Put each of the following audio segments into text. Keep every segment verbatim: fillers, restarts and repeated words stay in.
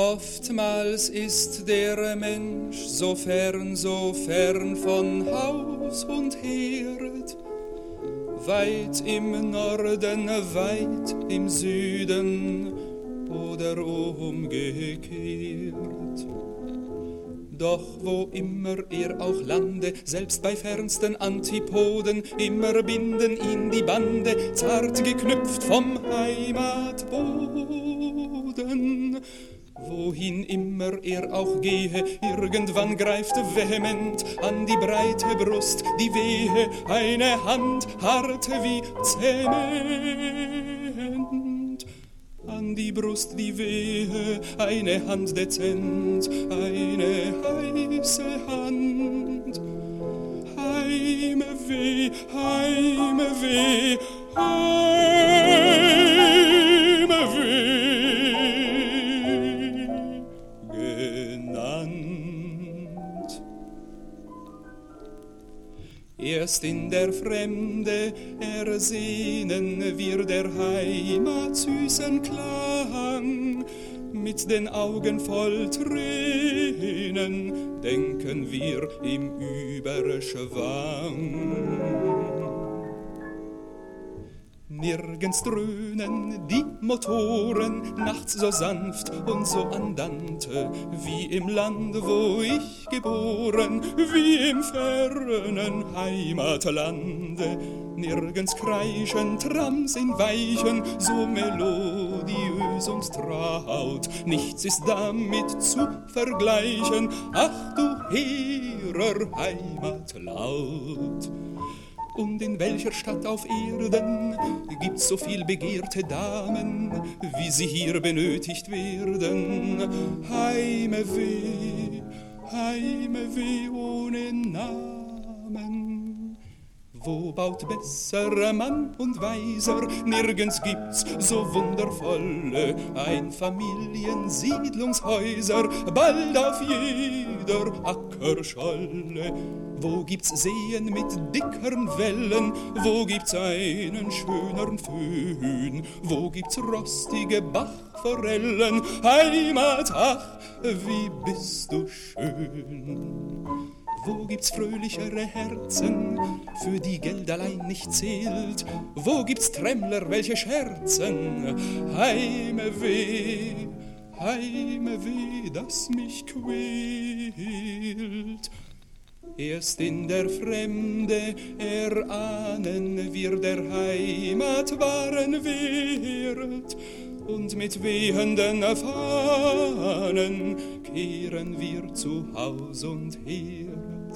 Oftmals ist der Mensch so fern, so fern von Haus und Herd, weit im Norden, weit im Süden oder umgekehrt. Doch wo immer er auch lande, selbst bei fernsten Antipoden, immer binden ihn die Bande, zart geknüpft vom Heimatboden. Wohin immer er auch gehe, irgendwann greift vehement an die breite Brust die Wehe, eine Hand hart wie Zement. An die Brust die Wehe, eine Hand dezent, eine heiße Hand. Heimweh, Heimweh, Heimweh genannt. Erst in der Fremde ersehnen wir der Heimat süßen Klang. Mit den Augen voll Tränen denken wir im Überschwang. Nirgends dröhnen die Motoren nachts so sanft und so andante, wie im Land, wo ich geboren, wie im fernen Heimatlande. Nirgends kreischen Trams in Weichen, so melodiös und traut, nichts ist damit zu vergleichen, ach du hehrer Heimatlaut. Und in welcher Stadt auf Erden gibt's so viel begehrte Damen, wie sie hier benötigt werden? Heimweh, Heimweh ohne Namen. Wo baut besserer Mann und weiser? Nirgends gibt's so wundervolle Einfamiliensiedlungshäuser, bald auf jeder Ackerscholle. Wo gibt's Seen mit dickeren Wellen? Wo gibt's einen schöneren Föhn? Wo gibt's rostige Bachforellen? Heimat, ach, wie bist du schön! Wo gibt's fröhlichere Herzen, für die Geld allein nicht zählt? Wo gibt's Trämmler, welche scherzen? Heimweh, Heimweh, das mich quält. Erst in der Fremde erahnen wir der Heimat wahren Wert, und mit wehenden Fahnen kehren wir zu Haus und Herd.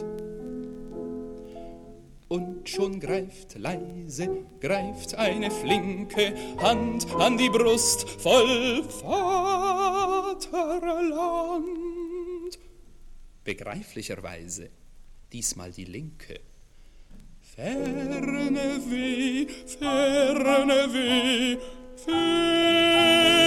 Und schon greift leise, greift eine flinke Hand an die Brust voll Vaterland. Begreiflicherweise diesmal die linke. Ferne weh, ferne weh, ferne